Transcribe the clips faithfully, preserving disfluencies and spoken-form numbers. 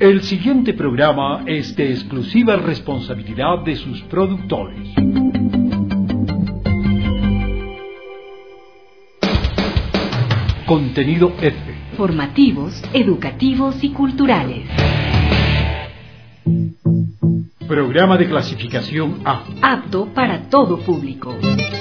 El siguiente programa es de exclusiva responsabilidad de sus productores. Contenido F. Formativos, educativos y culturales. Programa de clasificación A. Apto para todo público.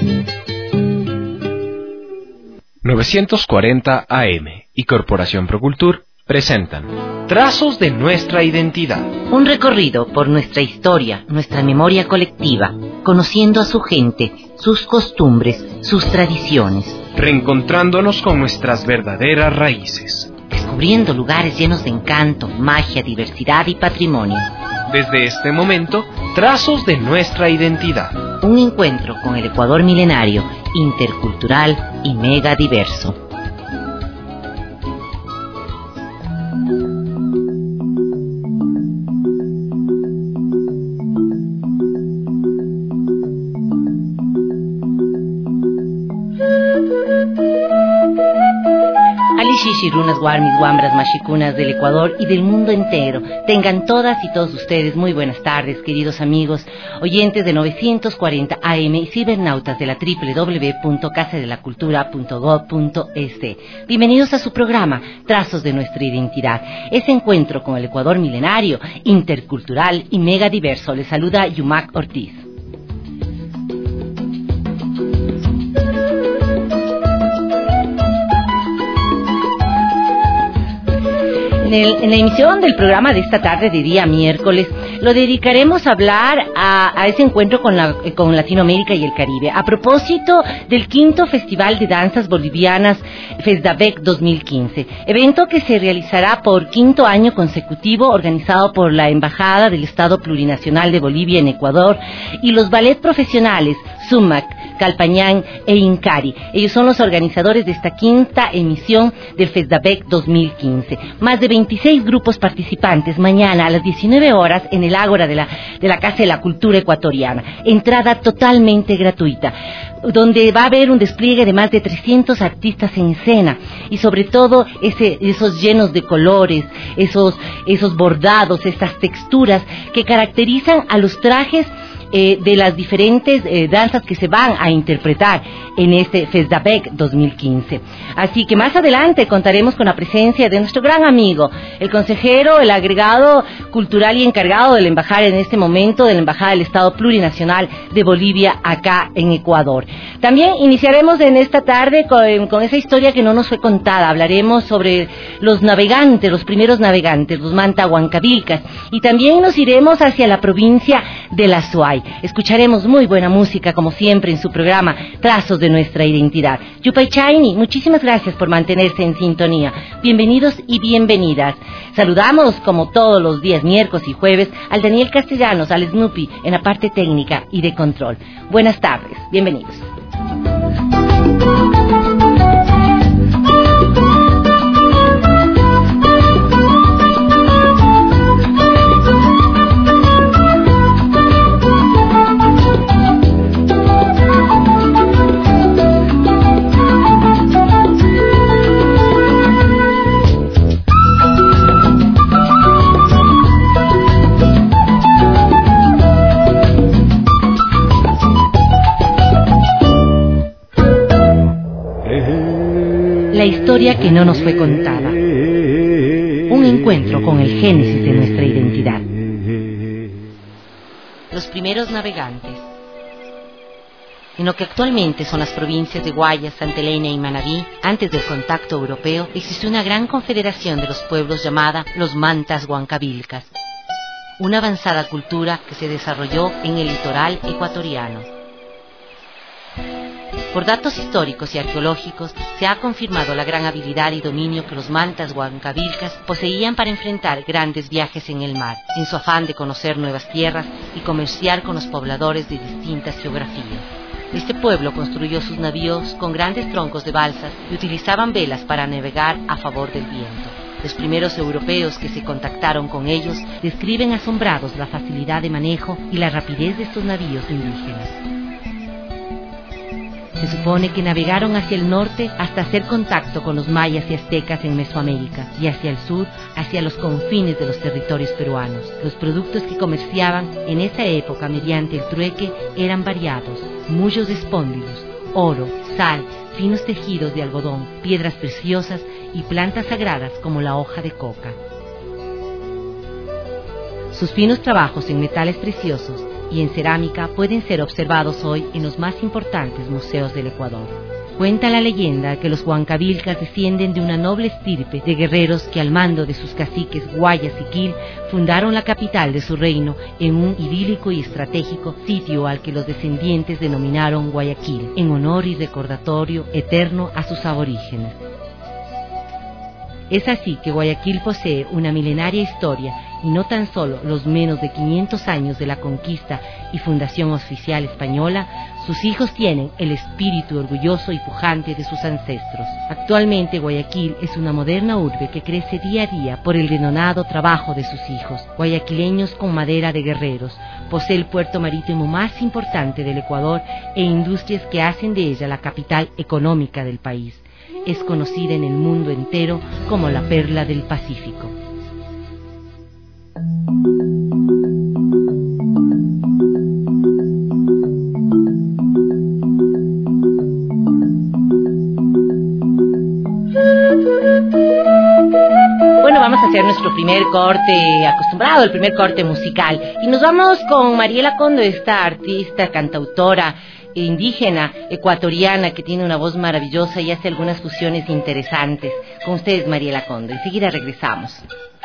novecientos cuarenta A M y Corporación Procultur presentan Trazos de nuestra identidad. Un recorrido por nuestra historia, nuestra memoria colectiva, conociendo a su gente, sus costumbres, sus tradiciones. Reencontrándonos con nuestras verdaderas raíces. Descubriendo lugares llenos de encanto, magia, diversidad y patrimonio. Desde este momento, Trazos de nuestra identidad. Un encuentro con el Ecuador milenario, intercultural y mega diverso. Shirunas, Guarmis, Guambras, Machicunas del Ecuador y del mundo entero. Tengan todas y todos ustedes muy buenas tardes, queridos amigos, oyentes de novecientos cuarenta A M y cibernautas de la doble u doble u doble u punto casa de la cultura punto gob punto es. Bienvenidos a su programa, Trazos de nuestra identidad. Ese encuentro con el Ecuador milenario, intercultural y mega diverso. Les saluda Yumac Ortiz. En, el, en la emisión del programa de esta tarde de día miércoles lo dedicaremos a hablar a, a ese encuentro con, la, con Latinoamérica y el Caribe a propósito del quinto Festival de Danzas Bolivianas FESDABEC dos mil quince, evento que se realizará por quinto año consecutivo, organizado por la Embajada del Estado Plurinacional de Bolivia en Ecuador y los ballet profesionales SUMAC, Calpañán e Incari. Ellos son los organizadores de esta quinta emisión del FESDABEC dos mil quince. Más de veintiséis grupos participantes mañana a las diecinueve horas en el Ágora de la, de la Casa de la Cultura Ecuatoriana. Entrada totalmente gratuita, donde va a haber un despliegue de más de trescientos artistas en escena y sobre todo ese, esos llenos de colores, esos, esos bordados, estas texturas que caracterizan a los trajes Eh, de las diferentes eh, danzas que se van a interpretar en este FESDABEC dos mil quince. Así que más adelante contaremos con la presencia de nuestro gran amigo, el consejero, el agregado cultural y encargado de la embajada en este momento, de la Embajada del Estado Plurinacional de Bolivia acá en Ecuador. También iniciaremos en esta tarde con, con esa historia que no nos fue contada. Hablaremos sobre los navegantes, los primeros navegantes, los mantahuancavilcas, y también nos iremos hacia la provincia de la Azuay. Escucharemos muy buena música, como siempre, en su programa Trazos de nuestra identidad. Yupay Chaini, muchísimas gracias por mantenerse en sintonía. Bienvenidos y bienvenidas. Saludamos, como todos los días, miércoles y jueves, al Daniel Castellanos, al Snoopy, en la parte técnica y de control. Buenas tardes, bienvenidos. La historia que no nos fue contada. Un encuentro con el génesis de nuestra identidad. Los primeros navegantes. En lo que actualmente son las provincias de Guayas, Santa Elena y Manabí, antes del contacto europeo, existió una gran confederación de los pueblos llamada los Mantas Huancavilcas, una avanzada cultura que se desarrolló en el litoral ecuatoriano. Por datos históricos y arqueológicos, se ha confirmado la gran habilidad y dominio que los mantas huancavilcas poseían para enfrentar grandes viajes en el mar, en su afán de conocer nuevas tierras y comerciar con los pobladores de distintas geografías. Este pueblo construyó sus navíos con grandes troncos de balsas y utilizaban velas para navegar a favor del viento. Los primeros europeos que se contactaron con ellos describen asombrados la facilidad de manejo y la rapidez de estos navíos indígenas. Se supone que navegaron hacia el norte hasta hacer contacto con los mayas y aztecas en Mesoamérica y hacia el sur, hacia los confines de los territorios peruanos. Los productos que comerciaban en esa época mediante el trueque eran variados: mullos de espóndilos, oro, sal, finos tejidos de algodón, piedras preciosas y plantas sagradas como la hoja de coca. Sus finos trabajos en metales preciosos y en cerámica pueden ser observados hoy en los más importantes museos del Ecuador. Cuenta la leyenda que los huancavilcas descienden de una noble estirpe de guerreros que al mando de sus caciques Guayas y Quil fundaron la capital de su reino en un idílico y estratégico sitio al que los descendientes denominaron Guayaquil, en honor y recordatorio eterno a sus aborígenes. Es así que Guayaquil posee una milenaria historia y no tan solo los menos de quinientos años de la conquista y fundación oficial española. Sus hijos tienen el espíritu orgulloso y pujante de sus ancestros. Actualmente Guayaquil es una moderna urbe que crece día a día por el denodado trabajo de sus hijos, guayaquileños con madera de guerreros. Posee el puerto marítimo más importante del Ecuador e industrias que hacen de ella la capital económica del país. Es conocida en el mundo entero como la perla del Pacífico. Bueno, vamos a hacer nuestro primer corte acostumbrado, el primer corte musical. Y nos vamos con Mariela Condo, esta artista, cantautora indígena ecuatoriana que tiene una voz maravillosa y hace algunas fusiones interesantes. Con ustedes, Mariela Condo. Enseguida regresamos.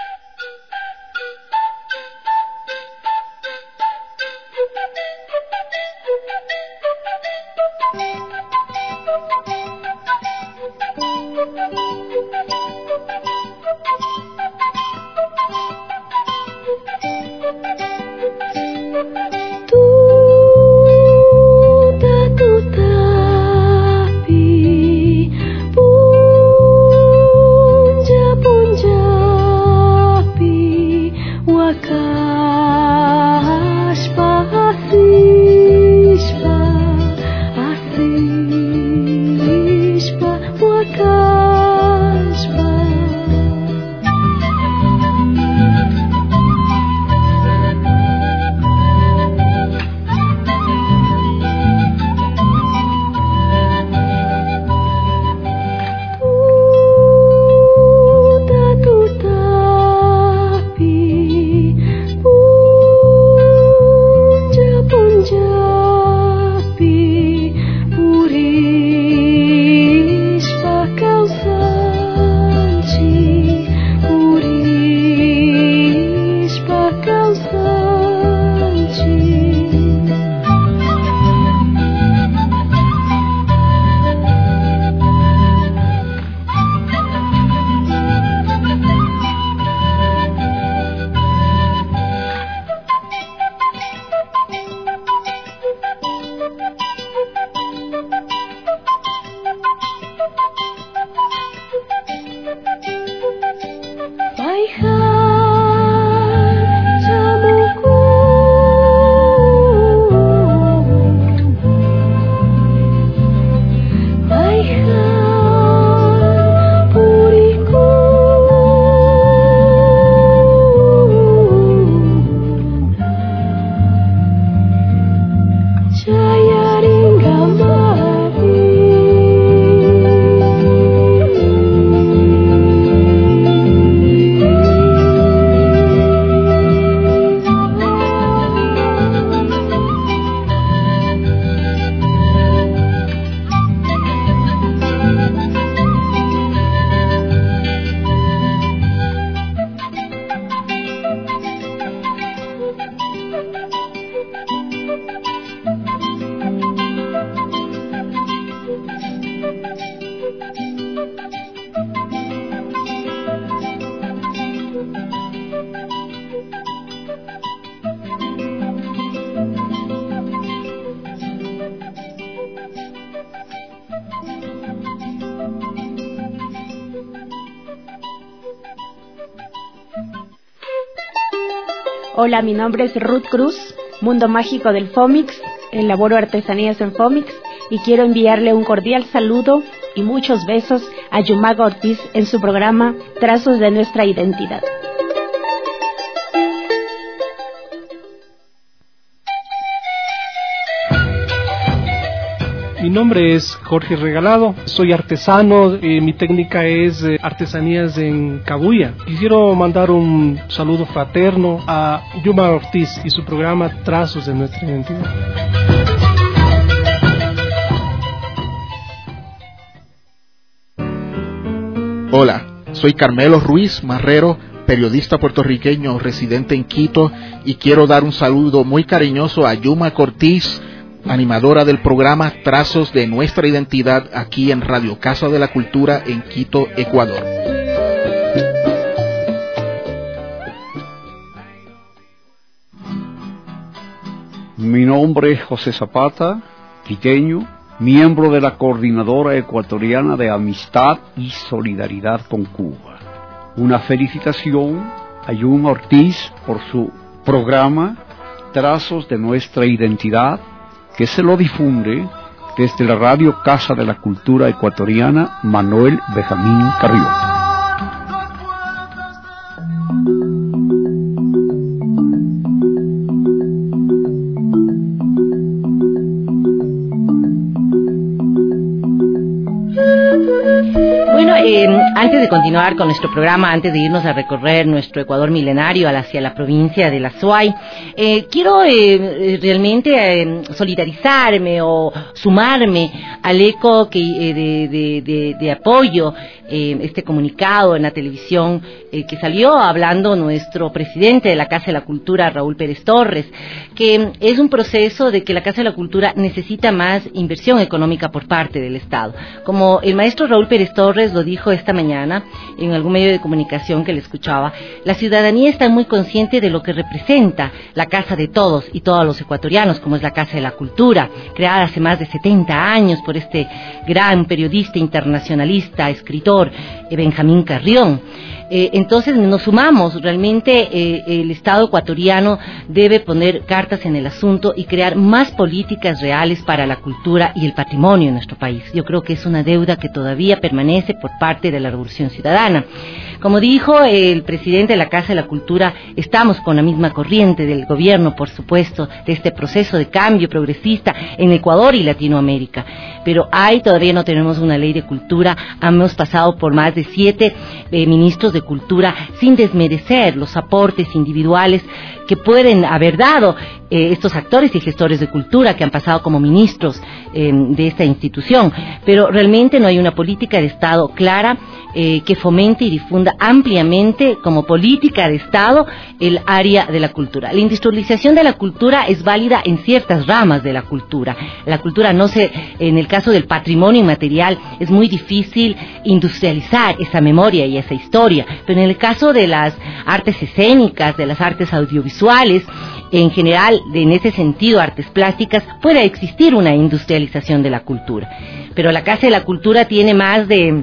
Hola, mi nombre es Ruth Cruz, Mundo Mágico del Fomix, elaboro artesanías en Fomix y quiero enviarle un cordial saludo y muchos besos a Yumaga Ortiz en su programa Trazos de Nuestra Identidad. Mi nombre es Jorge Regalado, soy artesano, eh, mi técnica es eh, artesanías en cabuya. Quisiera mandar un saludo fraterno a Yuma Ortiz y su programa Trazos de Nuestra Identidad. Hola, soy Carmelo Ruiz Marrero, periodista puertorriqueño residente en Quito, y quiero dar un saludo muy cariñoso a Yuma Ortiz, animadora del programa Trazos de Nuestra Identidad, aquí en Radio Casa de la Cultura en Quito, Ecuador. Mi nombre es José Zapata, quiteño, miembro de la Coordinadora Ecuatoriana de Amistad y Solidaridad con Cuba. Una felicitación a Yuma Ortiz por su programa Trazos de Nuestra Identidad, que se lo difunde desde la Radio Casa de la Cultura Ecuatoriana Manuel Benjamín Carrión. Eh, antes de continuar con nuestro programa, antes de irnos a recorrer nuestro Ecuador milenario hacia la provincia de la Azuay, eh, quiero eh, realmente eh, solidarizarme o sumarme al eco que, eh, de, de, de, de apoyo, eh, este comunicado en la televisión eh, que salió hablando nuestro presidente de la Casa de la Cultura, Raúl Pérez Torres, que es un proceso de que la Casa de la Cultura necesita más inversión económica por parte del Estado. Como el maestro Raúl Pérez Torres lo dijo esta mañana en algún medio de comunicación que le escuchaba, la ciudadanía está muy consciente de lo que representa la casa de todos y todos los ecuatorianos, como es la Casa de la Cultura, creada hace más de setenta años por este gran periodista internacionalista, escritor, Benjamín Carrión. Eh, entonces nos sumamos, realmente eh, el Estado ecuatoriano debe poner cartas en el asunto y crear más políticas reales para la cultura y el patrimonio en nuestro país. Yo creo que es una deuda que todavía permanece por parte de la Revolución Ciudadana. Como dijo el presidente de la Casa de la Cultura, estamos con la misma corriente del gobierno, por supuesto, de este proceso de cambio progresista en Ecuador y Latinoamérica. Pero hay, todavía no tenemos una ley de cultura, hemos pasado por más de siete eh, ministros de cultura, sin desmerecer los aportes individuales que pueden haber dado eh, estos actores y gestores de cultura que han pasado como ministros eh, de esta institución, pero realmente no hay una política de Estado clara eh, que fomente y difunda ampliamente como política de Estado el área de la cultura. La industrialización de la cultura es válida en ciertas ramas de la cultura. La cultura no se, en el caso del patrimonio inmaterial, es muy difícil industrializar esa memoria y esa historia, pero en el caso de las artes escénicas, de las artes audiovisuales, en general, en ese sentido, artes plásticas, puede existir una industrialización de la cultura. Pero la Casa de la Cultura tiene más de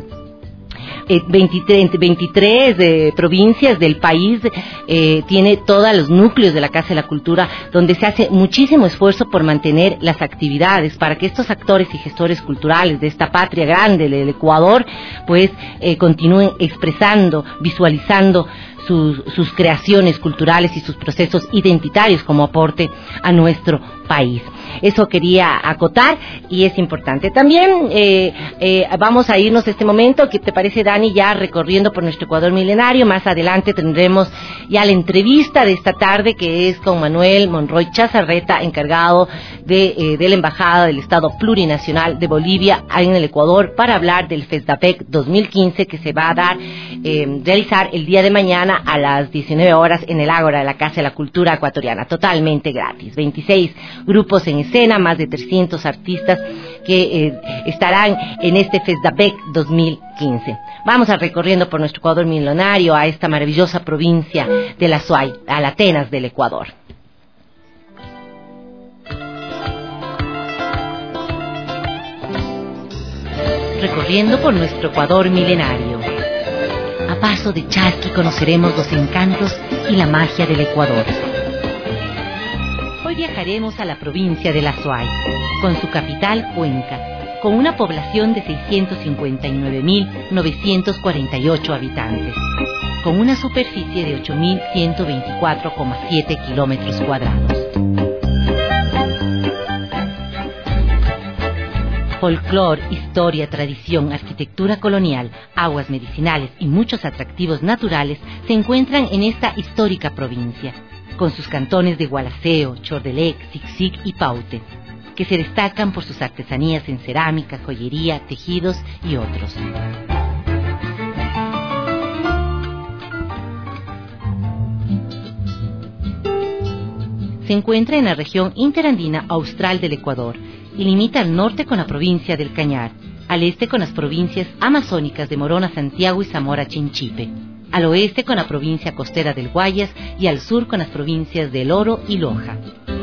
Eh, veintitrés, veintitrés eh, provincias del país, eh, tiene todos los núcleos de la Casa de la Cultura, donde se hace muchísimo esfuerzo por mantener las actividades, para que estos actores y gestores culturales de esta patria grande del Ecuador, pues eh, continúen expresando, visualizando sus, sus creaciones culturales y sus procesos identitarios como aporte a nuestro país. Eso quería acotar y es importante. También eh, eh, vamos a irnos este momento, ¿qué te parece, Dani? Ya recorriendo por nuestro Ecuador milenario. Más adelante tendremos ya la entrevista de esta tarde, que es con Manuel Monroy Chazarreta, encargado de, eh, de la Embajada del Estado Plurinacional de Bolivia en el Ecuador, para hablar del FESDAPEC dos mil quince, que se va a dar, eh, realizar el día de mañana a las diecinueve horas en el Ágora de la Casa de la Cultura Ecuatoriana, totalmente gratis. veintiséis grupos en escena, más de trescientos artistas que eh, estarán en este FESDAPEC dos mil quince. Vamos a recorriendo por nuestro Ecuador milenario a esta maravillosa provincia de la Azuay, a la Atenas del Ecuador. Recorriendo por nuestro Ecuador milenario. A paso de chasqui conoceremos los encantos y la magia del Ecuador. Hoy viajaremos a la provincia de La Azuay, con su capital Cuenca, con una población de seiscientos cincuenta y nueve mil novecientos cuarenta y ocho habitantes, con una superficie de ocho mil ciento veinticuatro coma siete kilómetros cuadrados. Folclor, historia, tradición, arquitectura colonial, aguas medicinales y muchos atractivos naturales se encuentran en esta histórica provincia, con sus cantones de Gualaceo, Chordelec, Sixic y Paute, que se destacan por sus artesanías en cerámica, joyería, tejidos y otros. Se encuentra en la región interandina austral del Ecuador y limita al norte con la provincia del Cañar, al este con las provincias amazónicas de Morona, Santiago y Zamora Chinchipe, al oeste con la provincia costera del Guayas y al sur con las provincias del Oro y Loja.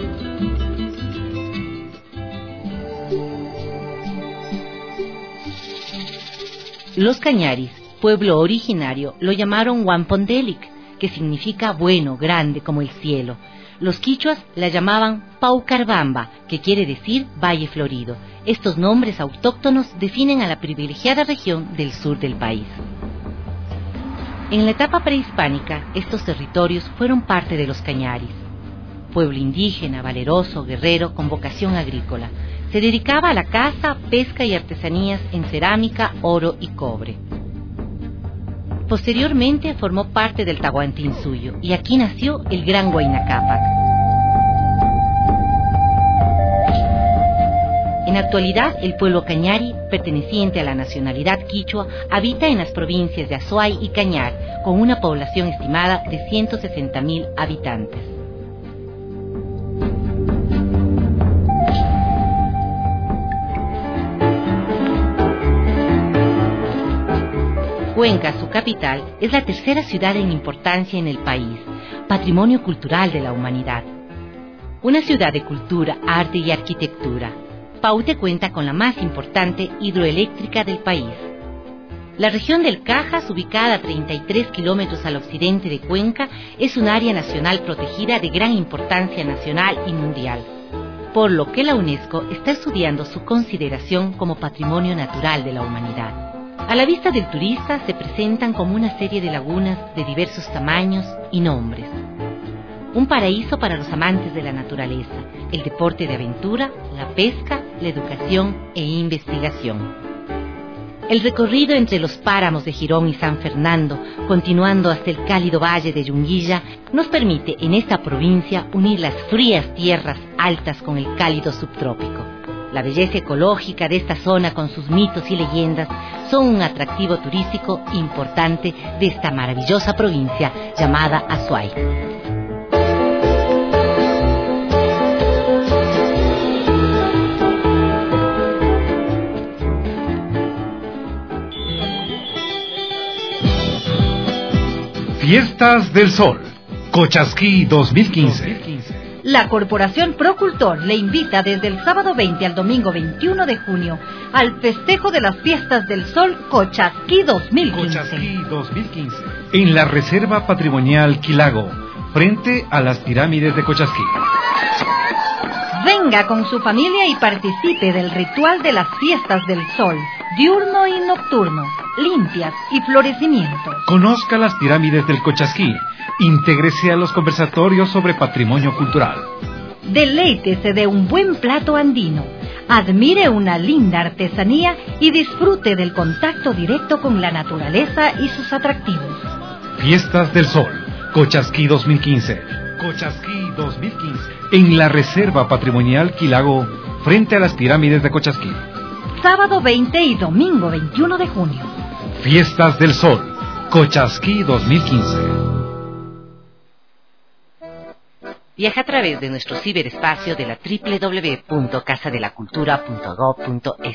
Los cañaris, pueblo originario, lo llamaron Huampondelic, que significa bueno, grande, como el cielo. Los quichuas la llamaban Paucarbamba, que quiere decir Valle Florido. Estos nombres autóctonos definen a la privilegiada región del sur del país. En la etapa prehispánica, estos territorios fueron parte de los cañaris. Pueblo indígena, valeroso, guerrero, con vocación agrícola. Se dedicaba a la caza, pesca y artesanías en cerámica, oro y cobre. Posteriormente formó parte del Tahuantinsuyo y aquí nació el Gran Huayna Cápac. En la actualidad, el pueblo cañari, perteneciente a la nacionalidad quichua, habita en las provincias de Azuay y Cañar, con una población estimada de ciento sesenta mil habitantes. Cuenca, su capital, es la tercera ciudad en importancia en el país, patrimonio cultural de la humanidad. Una ciudad de cultura, arte y arquitectura. Paute cuenta con la más importante hidroeléctrica del país. La región del Cajas, ubicada a treinta y tres kilómetros al occidente de Cuenca, es un área nacional protegida de gran importancia nacional y mundial, por lo que la UNESCO está estudiando su consideración como patrimonio natural de la humanidad. A la vista del turista se presentan como una serie de lagunas de diversos tamaños y nombres. Un paraíso para los amantes de la naturaleza, el deporte de aventura, la pesca, la educación e investigación. El recorrido entre los páramos de Girón y San Fernando, continuando hasta el cálido valle de Yunguilla, nos permite en esta provincia unir las frías tierras altas con el cálido subtrópico. La belleza ecológica de esta zona con sus mitos y leyendas son un atractivo turístico importante de esta maravillosa provincia llamada Azuay. Fiestas del Sol, Cochasquí dos mil quince. La Corporación Procultor le invita desde el sábado veinte al domingo veintiuno de junio al festejo de las Fiestas del Sol Cochasquí dos mil quince. Cochasquí dos mil quince. En la Reserva Patrimonial Quilago, frente a las pirámides de Cochasquí. Venga con su familia y participe del ritual de las Fiestas del Sol, diurno y nocturno, limpias y florecimientos. Conozca las pirámides del Cochasquí. Intégrese a los conversatorios sobre patrimonio cultural. Deleítese de un buen plato andino. Admire una linda artesanía y disfrute del contacto directo con la naturaleza y sus atractivos. Fiestas del Sol, Cochasquí dos mil quince. Cochasquí dos mil quince. En la Reserva Patrimonial Quilago, frente a las pirámides de Cochasquí. Sábado veinte y domingo veintiuno de junio. Fiestas del Sol, Cochasquí dos mil quince. Viaja a través de nuestro ciberespacio de la doble u doble u doble u punto casa de la cultura punto gob punto es.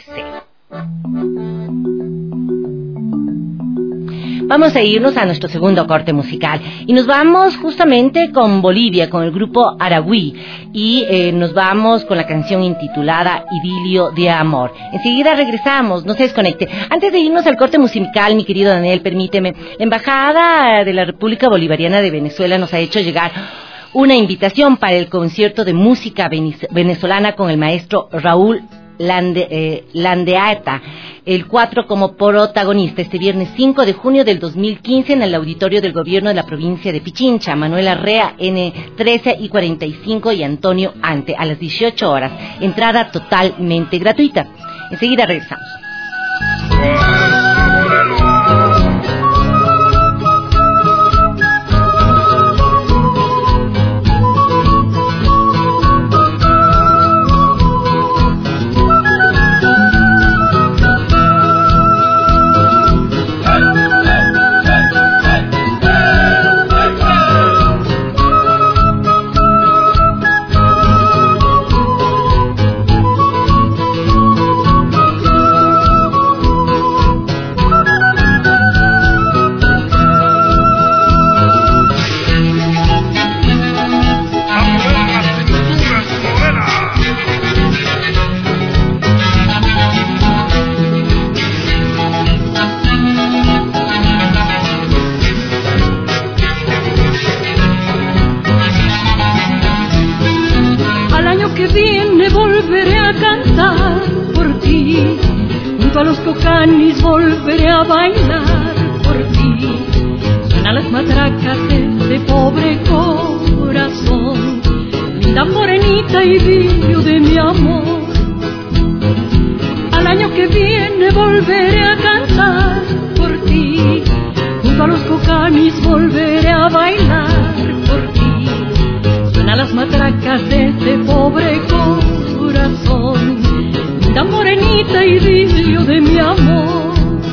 Vamos a irnos a nuestro segundo corte musical y nos vamos justamente con Bolivia, con el grupo Aragüí, y eh, nos vamos con la canción intitulada Idilio de Amor. Enseguida regresamos, no se desconecte. Antes de irnos al corte musical, mi querido Daniel, permíteme, la Embajada de la República Bolivariana de Venezuela nos ha hecho llegar una invitación para el concierto de música venezolana con el maestro Raúl Lande, eh, Landeata, el cuatro como protagonista, este viernes cinco de junio del dos mil quince en el auditorio del gobierno de la provincia de Pichincha. Manuel Arrea, N trece y cuarenta y cinco y Antonio Ante, a las dieciocho horas. Entrada totalmente gratuita. Enseguida regresamos. A los cocanis volveré a bailar por ti. Suenan las matracas de este pobre corazón, linda morenita y brillo de mi amor. Al año que viene volveré a cantar por ti. Junto a los cocanis volveré a bailar por ti. Suenan las matracas de este pobre corazón, linda morenita y brillo de mi amor.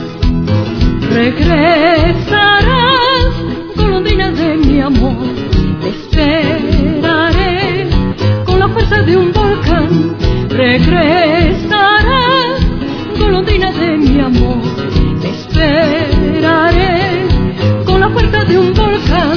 Regresarás, golondrina de mi amor, te esperaré con la fuerza de un volcán. Regresarás, golondrina de mi amor, te esperaré con la fuerza de un volcán.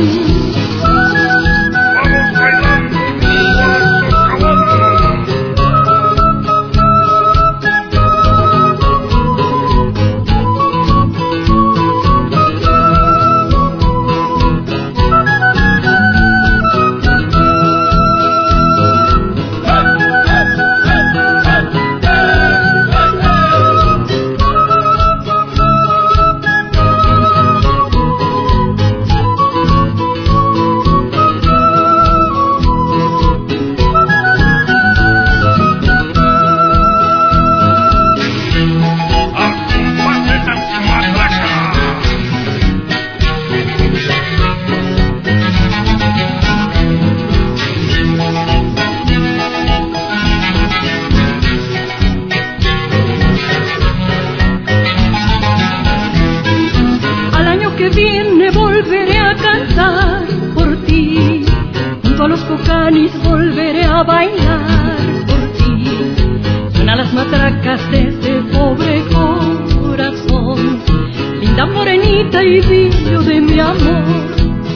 Volveré a bailar por ti. Suenan las matracas de este pobre corazón, linda morenita y brillo de mi amor.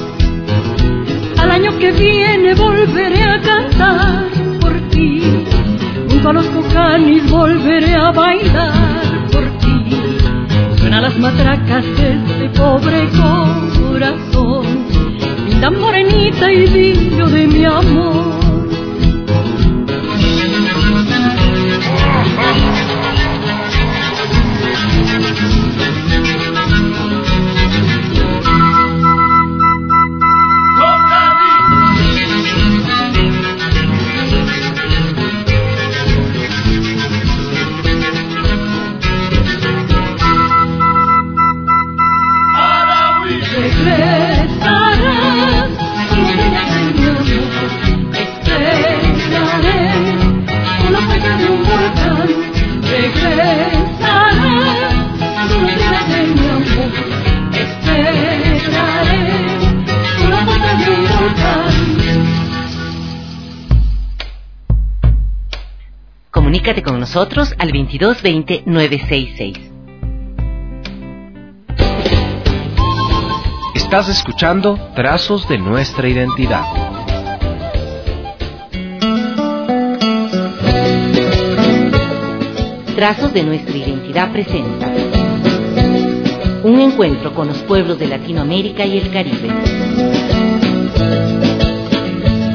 Al año que viene volveré a cantar por ti. Junto a los cocanis volveré a bailar por ti. Suenan las matracas de este pobre corazón, linda morenita y brillo de mi amor. Comunícate con nosotros al veintidós veinte nueve sesenta y seis. Estás escuchando Trazos de Nuestra Identidad. Trazos de Nuestra Identidad presenta un encuentro con los pueblos de Latinoamérica y el Caribe.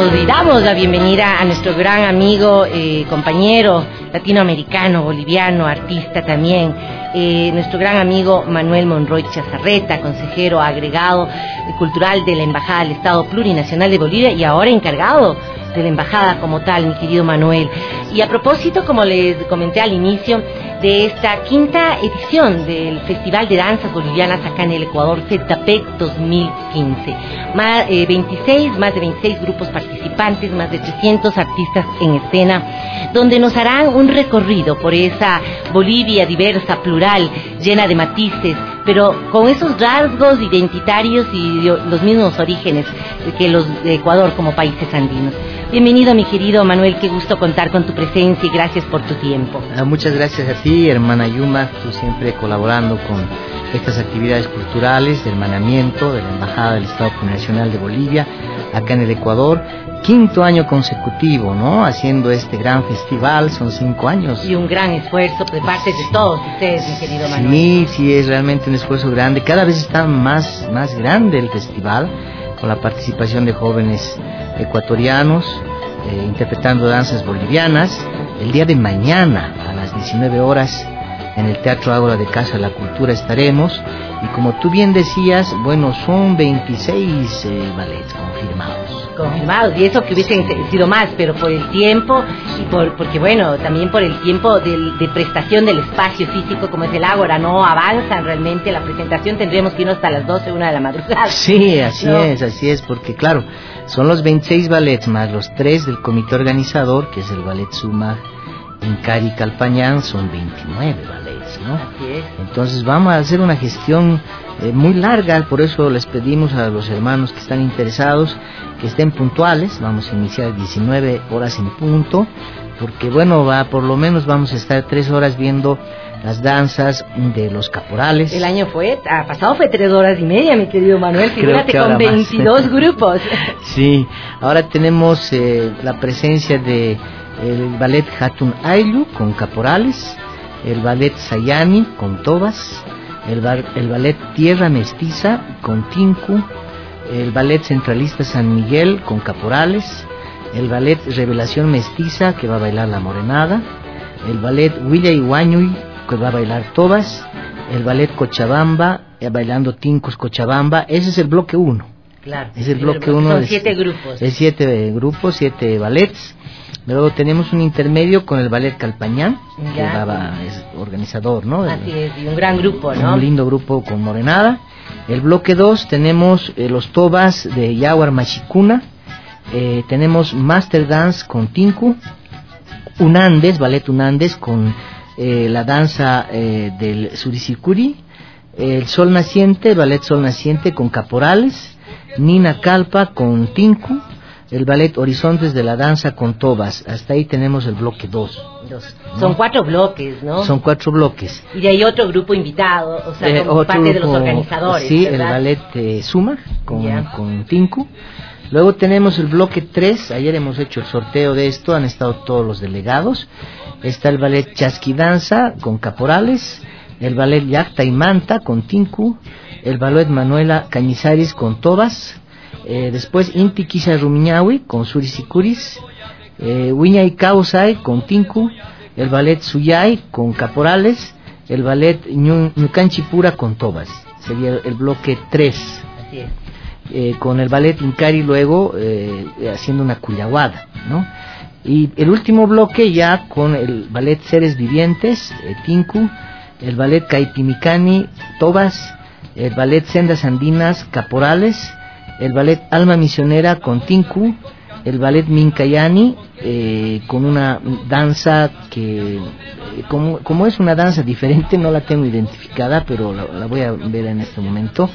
y damos la bienvenida a nuestro gran amigo, eh, compañero latinoamericano, boliviano, artista también, eh, nuestro gran amigo Manuel Monroy Chazarreta, consejero agregado eh, cultural de la Embajada del Estado Plurinacional de Bolivia y ahora encargado de la embajada como tal, mi querido Manuel. Y a propósito, como les comenté al inicio, de esta quinta edición del Festival de Danzas Bolivianas acá en el Ecuador, FEDAPEC dos mil quince. Más, eh, veintiséis, más de veintiséis grupos participantes, más de trescientos artistas en escena, donde nos harán un recorrido por esa Bolivia diversa, plural, llena de matices, pero con esos rasgos identitarios y los mismos orígenes que los de Ecuador como países andinos. Bienvenido, mi querido Manuel, qué gusto contar con tu presencia y gracias por tu tiempo. Ah, muchas gracias a ti, hermana Yuma, tú siempre colaborando con estas actividades culturales de hermanamiento de la Embajada del Estado Plurinacional de Bolivia, acá en el Ecuador. Quinto año consecutivo, ¿no? Haciendo este gran festival, son cinco años. Y un gran esfuerzo de parte de todos ustedes, mi querido Manuel. Sí, sí, es realmente un esfuerzo grande. Cada vez está más, más grande el festival, con la participación de jóvenes ecuatorianos, eh, interpretando danzas bolivianas. El día de mañana, a las diecinueve horas, en el Teatro Ágora de Casa de la Cultura estaremos. Y como tú bien decías, bueno, son veintiséis eh, ballets confirmados. Confirmados, y eso que hubiesen sido más, pero por el tiempo y por porque bueno, también por el tiempo de, de prestación del espacio físico como es el Ágora, no avanzan realmente la presentación, tendríamos que irnos hasta las doce, una de la madrugada. Sí, así ¿no? es, así es, porque claro, son los veintiséis ballets más los tres del comité organizador, que es el ballet Suma, Incari y Calpañán, son veintinueve ballets, ¿no? Así es. Entonces vamos a hacer una gestión eh, muy larga, por eso les pedimos a los hermanos que están interesados que estén puntuales. Vamos a iniciar diecinueve horas en punto, porque bueno, va por lo menos vamos a estar tres horas viendo las danzas de los caporales. El año fue, ah, pasado fue tres horas y media, mi querido Manuel, figúrate con veintidós grupos. Sí, ahora tenemos eh, la presencia de el ballet Hatun Aylu con caporales, el ballet Sayani con tobas, el, bar, el ballet Tierra Mestiza con tinku, el ballet Centralista San Miguel con caporales, el ballet Revelación Mestiza que va a bailar la morenada, el ballet Huilla y Guañuy que va a bailar tobas, el ballet Cochabamba eh, bailando tincus Cochabamba. Ese es el bloque uno. Claro. Es el bloque uno. Son de, siete grupos. De siete grupos, siete ballets. Luego tenemos un intermedio con el ballet Calpañán, ya, que va, va, es organizador, ¿no? Así es, y un gran grupo, ¿no? Un lindo grupo con morenada. El bloque dos tenemos eh, los tobas de Yaguar Machicuna, eh, tenemos Master Dance con Tinku, Unandes, ballet Unandes con eh, la danza eh, del Suricicuri, el Sol Naciente, ballet Sol Naciente con caporales, Nina Calpa con Tinku, el ballet Horizontes de la danza con tobas. Hasta ahí tenemos el bloque dos. Dos. ¿No? Son cuatro bloques, ¿no? Son cuatro bloques. Y de ahí otro grupo invitado, o sea, eh, como parte grupo, de los organizadores. Sí, ¿verdad? el ballet eh, Suma con, yeah. con Tinku. Luego tenemos el bloque tres, ayer hemos hecho el sorteo de esto, han estado todos los delegados. Está el ballet Chasquidanza con caporales, el ballet Yacta y Manta con Tinku, el ballet Manuela Cañizares con tobas, eh, después Inti Quisa Rumiñahui con Surisicuris, eh, Wiña y Causay con Tinku, el ballet Suyay con caporales, el ballet Ñucanchipura con tobas. Sería el bloque tres. Así es. Eh, con el ballet Incari luego eh, haciendo una cuyaguada, ¿no? Y el último bloque ya con el ballet Seres Vivientes, eh, Tinku, el ballet Caipimicani, tobas, el ballet Sendas Andinas, caporales, el ballet Alma Misionera con Tinku, el ballet Mincayani, eh, con una danza que, eh, como, como es una danza diferente, no la tengo identificada, pero la, la voy a ver en este momento,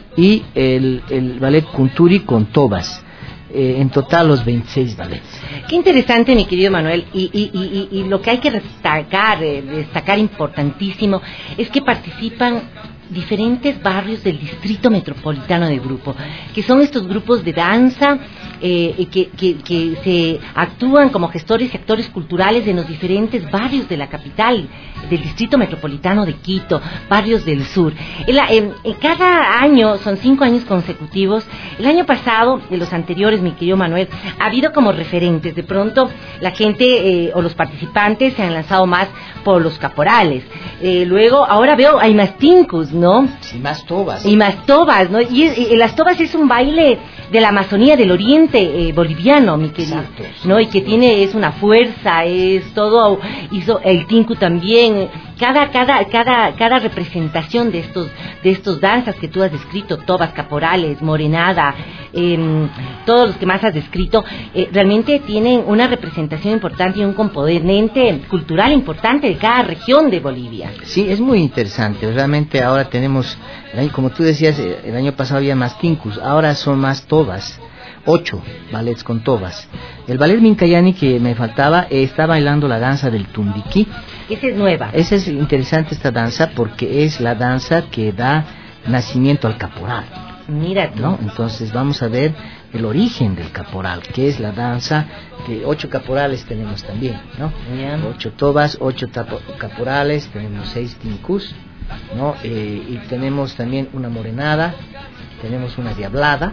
y el, el ballet Kunturi con tobas. Eh, en total los veintiséis ballets. Qué interesante, mi querido Manuel, y, y, y, y lo que hay que destacar, eh, destacar importantísimo, es que participan diferentes barrios del Distrito Metropolitano de Grupo, que son estos grupos de danza eh, que, que, que se actúan como gestores y actores culturales en los diferentes barrios de la capital, del Distrito Metropolitano de Quito, barrios del sur. En la, en, en cada año, son cinco años consecutivos, el año pasado, de los anteriores, mi querido Manuel, ha habido como referentes. De pronto la gente eh, o los participantes se han lanzado más por los caporales. Eh, luego, ahora veo, hay más tincus, ¿no? Sí, más tobas. Y más tobas, ¿no? Y, y, y las tobas es un baile de la Amazonía del Oriente eh, boliviano, mi querido. Exacto, sí, ¿no? Y que sí, tiene, es una fuerza, es todo, hizo el tinku también. Cada, cada, cada, cada representación de estos, de estos danzas que tú has descrito, tobas, caporales, morenada, eh, todos los que más has descrito, eh, realmente tienen una representación importante y un componente cultural importante de cada región de Bolivia. Sí, es muy interesante. Realmente ahora tenemos, como tú decías, el año pasado había más tincus, ahora son más tobas. Ocho ballets con tobas. El ballet Mincayani que me faltaba eh, está bailando la danza del Tundiquí. Esa es nueva. Esa es interesante esta danza porque es la danza que da nacimiento al caporal. Mira tú. ¿No? Entonces vamos a ver el origen del caporal, que es la danza que ocho caporales tenemos también, ¿no? Yeah. Ocho tobas, ocho tapo, caporales, tenemos seis tincus, ¿no? Eh, y tenemos también una morenada, tenemos una diablada,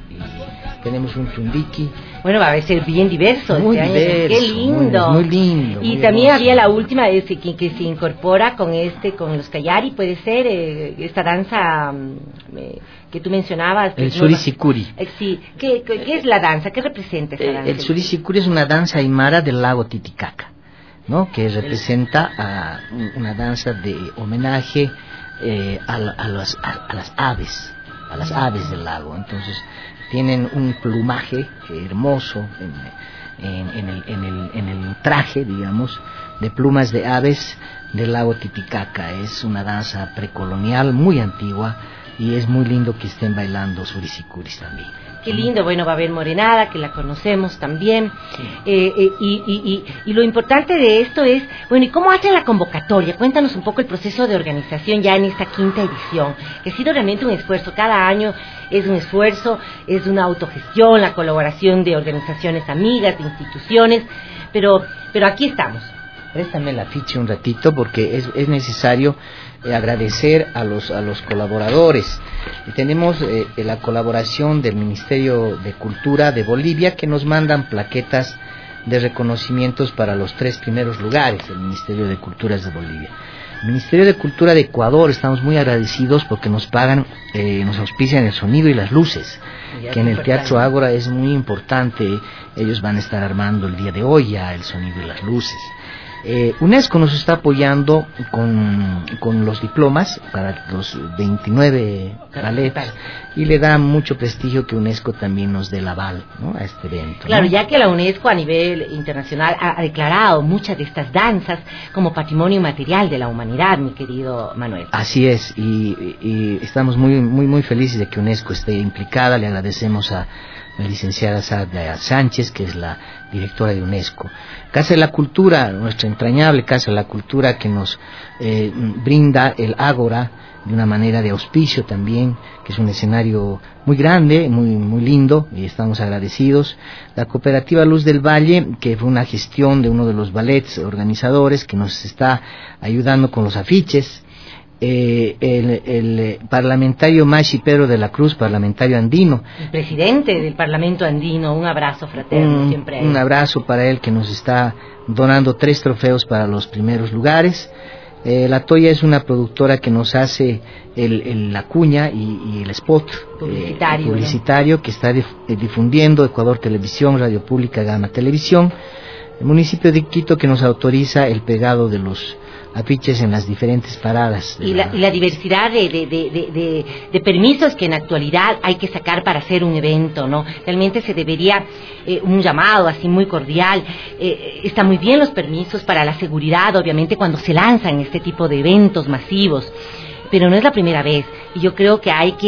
y tenemos un tundiqui. Bueno, va a ser bien diverso muy este diverso, año. Qué lindo. Muy, muy lindo. Y muy también hermoso. había la última es que, que se incorpora con este, con los Cayari, puede ser eh, esta danza eh, que tú mencionabas. El suricicuri. Eh, sí. ¿Qué, qué, ¿Qué es la danza? ¿Qué representa esta danza? El suricicuri es una danza aymara del lago Titicaca, ¿no? Que representa a una danza de homenaje eh, a, a, las, a, a las aves, a las aves del lago. Entonces tienen un plumaje hermoso en, en, en, el, en, el, en el traje, digamos, de plumas de aves del lago Titicaca. Es una danza precolonial muy antigua y es muy lindo que estén bailando suricicuris también. Qué lindo, bueno, va a haber morenada, que la conocemos también. Sí. Eh, eh, y, y, y, y lo importante de esto es, bueno, ¿y cómo hacen la convocatoria? Cuéntanos un poco el proceso de organización ya en esta quinta edición, que ha sido realmente un esfuerzo. Cada año es un esfuerzo, es una autogestión, la colaboración de organizaciones amigas, de instituciones, pero, pero aquí estamos. Préstame la ficha un ratito porque es, es necesario eh, agradecer a los a los colaboradores. Y tenemos eh, la colaboración del Ministerio de Cultura de Bolivia que nos mandan plaquetas de reconocimientos para los tres primeros lugares del Ministerio de Culturas de Bolivia. El Ministerio de Cultura de Ecuador estamos muy agradecidos porque nos pagan, eh, nos auspician el sonido y las luces, que en el Teatro Ágora es muy importante. Ellos van a estar armando el día de hoy ya el sonido y las luces. Eh, UNESCO nos está apoyando con, con los diplomas para los veintinueve ballets y le da mucho prestigio que UNESCO también nos dé el aval, ¿no?, a este evento. Claro, ¿no? Ya que la UNESCO a nivel internacional ha, ha declarado muchas de estas danzas como patrimonio inmaterial de la humanidad, mi querido Manuel. Así es, y, y estamos muy muy muy felices de que UNESCO esté implicada. Le agradecemos a la licenciada Sara Sánchez, que es la directora de UNESCO. Casa de la Cultura, nuestra entrañable Casa de la Cultura, que nos eh, brinda el Ágora de una manera de auspicio también, que es un escenario muy grande, muy muy lindo, y estamos agradecidos. La Cooperativa Luz del Valle, que fue una gestión de uno de los ballets organizadores, que nos está ayudando con los afiches. Eh, el, el parlamentario Mashi Pedro de la Cruz, parlamentario andino. El presidente del Parlamento andino, un abrazo fraterno un, siempre a él. Un abrazo para él, que nos está donando tres trofeos para los primeros lugares. Eh, la Toya es una productora que nos hace el, el, la cuña y, y el spot publicitario, eh, publicitario, ¿no?, que está dif, eh, difundiendo Ecuador Televisión, Radio Pública, Gama Televisión. El municipio de Quito, que nos autoriza el pegado de los afiches en las diferentes paradas. Y la, la... y la diversidad de, de, de, de, de, de permisos que en actualidad hay que sacar para hacer un evento, ¿no? Realmente se debería, eh, un llamado así muy cordial, eh, está muy bien los permisos para la seguridad, obviamente, cuando se lanzan este tipo de eventos masivos, pero no es la primera vez, y yo creo que hay que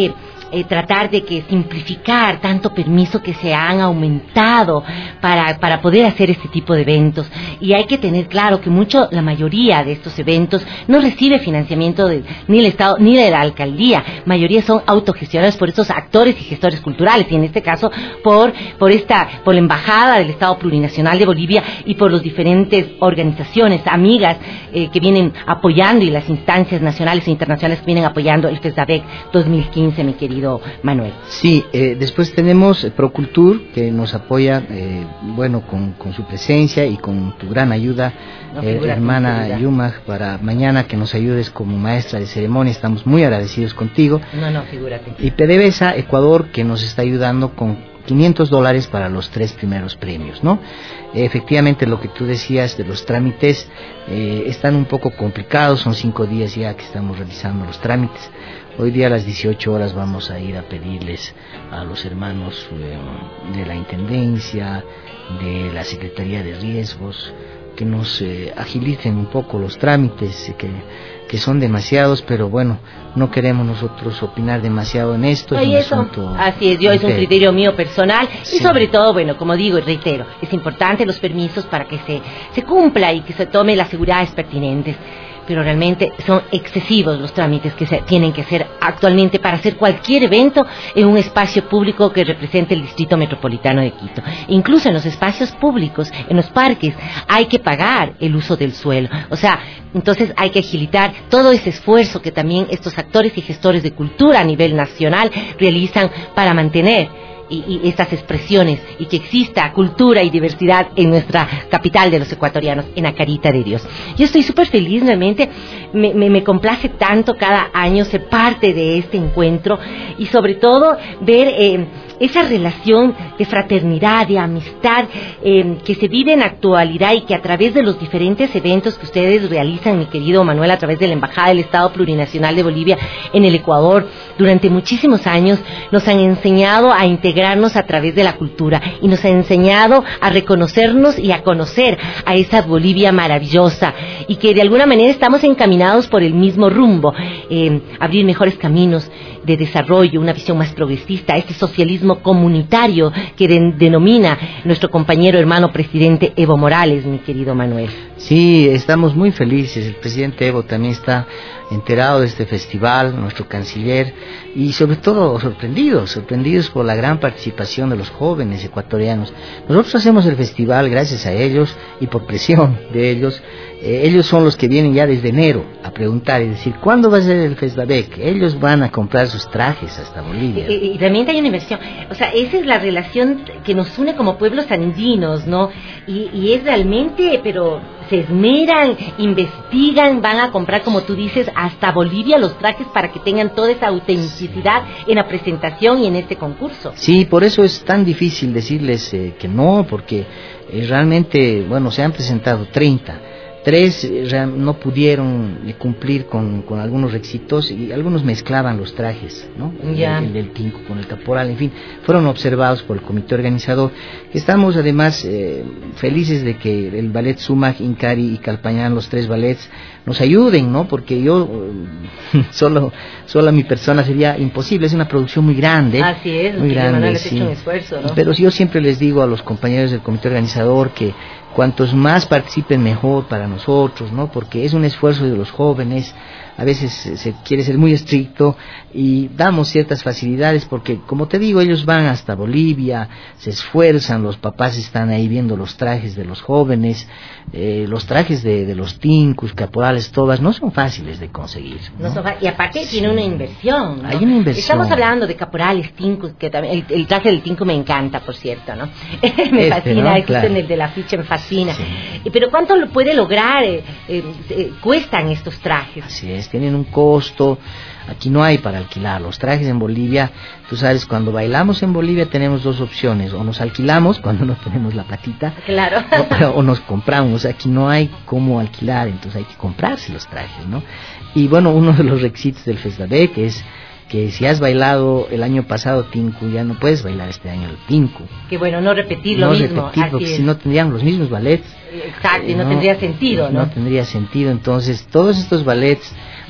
eh, tratar de que simplificar tanto permiso que se han aumentado para, para poder hacer este tipo de eventos. Y hay que tener claro que mucho, la mayoría de estos eventos no recibe financiamiento de, ni del Estado ni de la alcaldía. Mayoría son autogestionados por estos actores y gestores culturales, y en este caso por, por esta, por la Embajada del Estado Plurinacional de Bolivia y por las diferentes organizaciones, amigas, eh, que vienen apoyando, y las instancias nacionales e internacionales que vienen apoyando el FESDABEC dos mil quince, mi querido Manuel. Sí, eh, después tenemos eh, Procultur, que nos apoya, eh, bueno, con, con su presencia y con tu gran ayuda, no, eh, hermana Yuma, para mañana que nos ayudes como maestra de ceremonia. Estamos muy agradecidos contigo. No, no, figúrate. Y PDVSA Ecuador, que nos está ayudando con quinientos dólares para los tres primeros premios, ¿no? Eh, efectivamente, lo que tú decías de los trámites eh, están un poco complicados, son cinco días ya que estamos realizando los trámites. Hoy día a las dieciocho horas vamos a ir a pedirles a los hermanos eh, de la Intendencia, de la Secretaría de Riesgos, que nos eh, agilicen un poco los trámites, que, que son demasiados, pero bueno, no queremos nosotros opinar demasiado en esto. Es un eso, asunto así es, yo es un criterio mío personal, sí. Y sobre todo, bueno, como digo y reitero, es importante los permisos para que se, se cumpla y que se tome las seguridades pertinentes. Pero realmente son excesivos los trámites que se tienen que hacer actualmente para hacer cualquier evento en un espacio público que represente el Distrito Metropolitano de Quito. Incluso en los espacios públicos, en los parques, hay que pagar el uso del suelo. O sea, entonces hay que agilitar todo ese esfuerzo que también estos actores y gestores de cultura a nivel nacional realizan para mantener Y, y estas expresiones, y que exista cultura y diversidad en nuestra capital de los ecuatorianos, en Acarita de Dios. Yo estoy súper feliz, realmente me, me, me complace tanto cada año ser parte de este encuentro, y sobre todo ver eh, esa relación de fraternidad, de amistad eh, que se vive en actualidad, y que a través de los diferentes eventos que ustedes realizan, mi querido Manuel, a través de la Embajada del Estado Plurinacional de Bolivia en el Ecuador, durante muchísimos años nos han enseñado a integrar a través de la cultura, y nos ha enseñado a reconocernos y a conocer a esa Bolivia maravillosa, y que de alguna manera estamos encaminados por el mismo rumbo, eh, abrir mejores caminos de desarrollo, una visión más progresista, este socialismo comunitario que de, denomina nuestro compañero hermano presidente Evo Morales, mi querido Manuel. Sí, estamos muy felices, el presidente Evo también está enterado de este festival, nuestro canciller, y sobre todo sorprendidos, sorprendidos por la gran participación de los jóvenes ecuatorianos. Nosotros hacemos el festival gracias a ellos y por presión de ellos. Eh, ellos son los que vienen ya desde enero a preguntar y decir, ¿cuándo va a ser el FESDABEC? Ellos van a comprar sus trajes hasta Bolivia. Y, y realmente hay una inversión, o sea, esa es la relación que nos une como pueblos andinos, ¿no? Y, y es realmente, pero se esmeran, investigan, van a comprar, como tú dices, hasta Bolivia los trajes para que tengan toda esa autenticidad en la presentación y en este concurso. Sí, por eso es tan difícil decirles eh, que no, porque eh, realmente, bueno, se han presentado treinta. Tres eh, no pudieron eh, cumplir con, con algunos requisitos, y algunos mezclaban los trajes, ¿no? Ya. El, el del Tinku con el caporal, en fin, fueron observados por el comité organizador. Estamos además eh, felices de que el ballet Sumac, Incari y Calpañán, los tres ballets, nos ayuden, ¿no? Porque yo, eh, solo, solo mi persona sería imposible, es una producción muy grande. Así es, muy grande, Manuel, sí. has hecho un esfuerzo, ¿no? Pero yo siempre les digo a los compañeros del comité organizador que cuantos más participen mejor para nosotros, ¿no? Porque es un esfuerzo de los jóvenes, a veces se quiere ser muy estricto y damos ciertas facilidades porque, como te digo, ellos van hasta Bolivia, se esfuerzan, los papás están ahí viendo los trajes de los jóvenes, eh, los trajes de, de los tincus, caporales, todas, no son fáciles de conseguir, ¿no? No son y aparte sí. Tiene una inversión, ¿no? Hay una inversión. Estamos hablando de caporales, tincus, que también, el, el traje del tincu me encanta, por cierto, ¿no? me este, fascina, ¿no? Claro. En el de la ficha me fascina. Sí. Pero ¿cuánto lo puede lograr? Eh, eh, eh, cuestan estos trajes. Así es, tienen un costo. Aquí no hay para alquilar los trajes en Bolivia. Tú sabes, cuando bailamos en Bolivia tenemos dos opciones: o nos alquilamos cuando no tenemos la platita, claro, o, o nos compramos. Aquí no hay cómo alquilar, entonces hay que comprarse los trajes, ¿no? Y bueno, uno de los requisitos del FESDABEC es que si has bailado el año pasado Tinku, ya no puedes bailar este año el Tinku. Que bueno, no repetir lo no mismo. No repetir, porque si no tendrían los mismos ballets. Exacto, y eh, no, no tendría sentido, ¿no? No tendría sentido, entonces todos estos ballets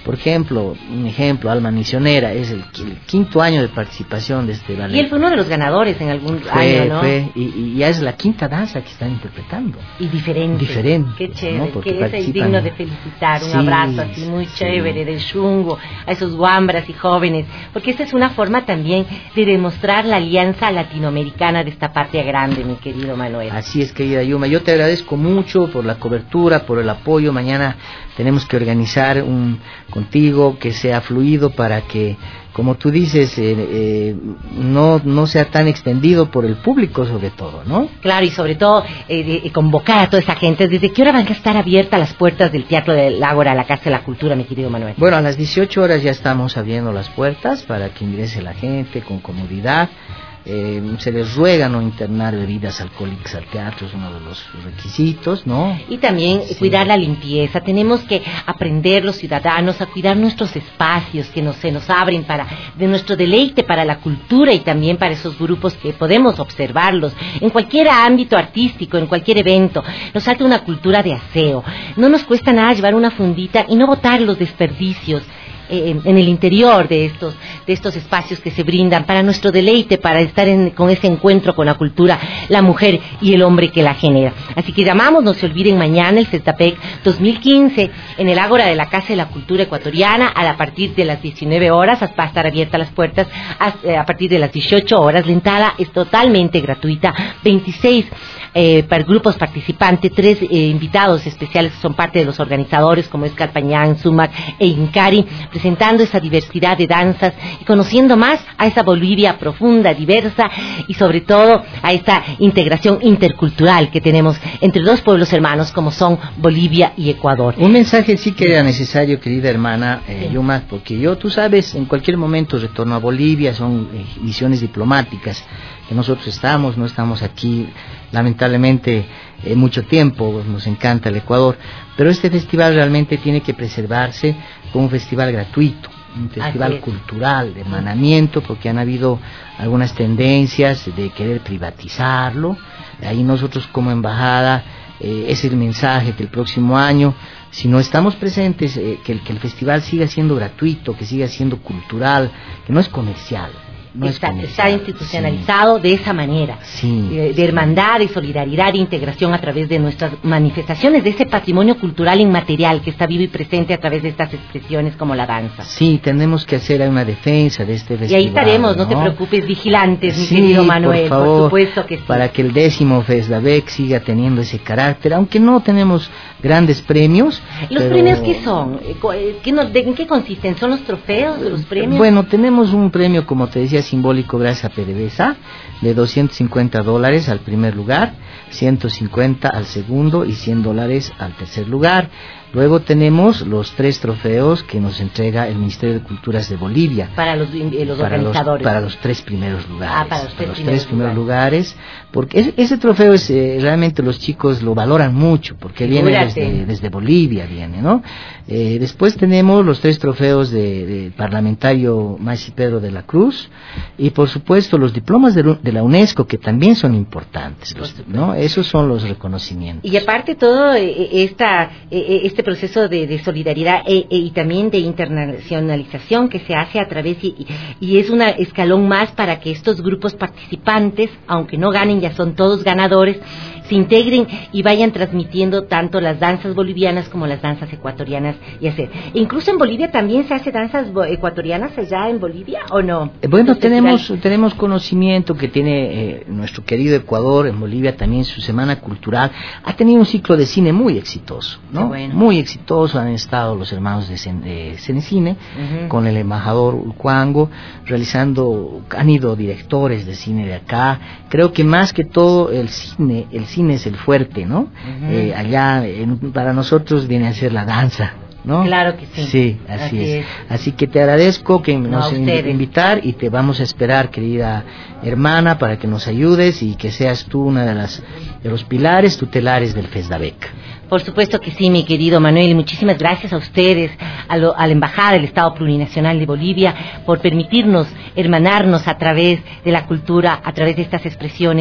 Por ejemplo, un ejemplo, Alma Misionera, es el, el quinto año de participación de este ballet. Y él fue uno de los ganadores en algún fue, año, ¿no? Fue, y, y ya es la quinta danza que están interpretando. Y diferente. Diferente. Qué chévere, ¿no? Porque que es digno de felicitar. Un sí, abrazo así muy sí. chévere del Shungo, a esos guambras y jóvenes, porque esta es una forma también de demostrar la alianza latinoamericana de esta patria grande, mi querido Manuel. Así es, querida Yuma. Yo te agradezco mucho por la cobertura, por el apoyo. Mañana tenemos que organizar un contigo que sea fluido para que, como tú dices, eh, eh, no no sea tan extendido por el público, sobre todo, ¿no? Claro, y sobre todo eh, de, convocar a toda esa gente. ¿Desde qué hora van a estar abiertas las puertas del Teatro del Ágora, la Casa de la Cultura, mi querido Manuel? Bueno, a las dieciocho horas ya estamos abriendo las puertas para que ingrese la gente con comodidad. Eh, se les ruega no internar bebidas alcohólicas al teatro, es uno de los requisitos, ¿no? Y también sí. cuidar la limpieza. Tenemos que aprender los ciudadanos a cuidar nuestros espacios que nos, se nos abren para de nuestro deleite para la cultura y también para esos grupos que podemos observarlos en cualquier ámbito artístico, en cualquier evento. Nos falta una cultura de aseo. No nos cuesta nada llevar una fundita y no botar los desperdicios Eh, en el interior de estos de estos espacios que se brindan para nuestro deleite, para estar en, con ese encuentro con la cultura, la mujer y el hombre que la genera. Así que llamamos, no se olviden, mañana el FESDAPEC dos mil quince en el Ágora de la Casa de la Cultura Ecuatoriana a, a partir de las diecinueve horas, va a estar abiertas las puertas a, a partir de las dieciocho horas. La entrada es totalmente gratuita, veintiséis eh, para grupos participantes, tres eh, invitados especiales que son parte de los organizadores como es Calpañán, Sumac e Incari, presentando esa diversidad de danzas y conociendo más a esa Bolivia profunda, diversa y sobre todo a esta integración intercultural que tenemos entre dos pueblos hermanos como son Bolivia y Ecuador. Un mensaje sí que era necesario, querida hermana eh, sí. Yuma, porque yo, tú sabes, en cualquier momento retorno a Bolivia, son eh, misiones diplomáticas que nosotros estamos, no estamos aquí lamentablemente eh, mucho tiempo, nos encanta el Ecuador, pero este festival realmente tiene que preservarse como un festival gratuito, un festival cultural, de hermanamiento, porque han habido algunas tendencias de querer privatizarlo. Ahí nosotros como embajada, eh, es el mensaje que el próximo año, si no estamos presentes, eh, que, el, que el festival siga siendo gratuito, que siga siendo cultural, que no es comercial. No está, está institucionalizado sí. de esa manera, sí, de, de hermandad y solidaridad e integración a través de nuestras manifestaciones, de ese patrimonio cultural inmaterial que está vivo y presente a través de estas expresiones como la danza. Sí, tenemos que hacer una defensa de este festival. Y ahí estaremos, no, no te preocupes, vigilantes, mi sí, querido Manuel, por, favor, por supuesto que sí. Para que el décimo FESDAPEC siga teniendo ese carácter, aunque no tenemos grandes premios. ¿Los pero... premios qué son? ¿Qué no, de, ¿En qué consisten? ¿Son los trofeos de los premios? Bueno, tenemos un premio, como te decía, simbólico gracias a PDVSA de doscientos cincuenta dólares al primer lugar, ciento cincuenta al segundo y cien dólares al tercer lugar. Luego tenemos los tres trofeos que nos entrega el Ministerio de Culturas de Bolivia. Para los, eh, los para organizadores. Los, para los tres primeros lugares. Ah, para los tres, para los primeros, tres primeros lugares. lugares. Porque ese, ese trofeo es, eh, realmente los chicos lo valoran mucho, porque viene desde, desde Bolivia, viene, ¿no? Eh, después tenemos los tres trofeos de, de parlamentario Maici Pedro de la Cruz. Y por supuesto los diplomas de, de la UNESCO, que también son importantes, los, ¿no? Esos son los reconocimientos. Y aparte todo eh, esta, eh, este proceso de, de solidaridad e, e, y también de internacionalización que se hace a través y, y es un escalón más para que estos grupos participantes, aunque no ganen, ya son todos ganadores, se integren y vayan transmitiendo tanto las danzas bolivianas como las danzas ecuatorianas y hacer. Incluso en Bolivia también se hace danzas ecuatorianas allá en Bolivia, ¿o no? Bueno, Los tenemos festivales. tenemos conocimiento que tiene eh, nuestro querido Ecuador, en Bolivia también su semana cultural ha tenido un ciclo de cine muy exitoso, ¿no? Bueno. Muy exitoso, han estado los hermanos de, Cen, de Cenecine uh-huh. con el embajador Ulcuango realizando, han ido directores de cine de acá. Creo que más que todo el cine, el cine es el fuerte, ¿no? Uh-huh. Eh, allá en, para nosotros viene a ser la danza, ¿no? Claro que sí. Sí, así, así es. es. Así que te agradezco que no, nos in- invitar y te vamos a esperar, querida hermana, para que nos ayudes y que seas tú una de las de los pilares tutelares del FESDAPEC. Por supuesto que sí, mi querido Manuel, y muchísimas gracias a ustedes, a, lo, a la Embajada del Estado Plurinacional de Bolivia, por permitirnos hermanarnos a través de la cultura, a través de estas expresiones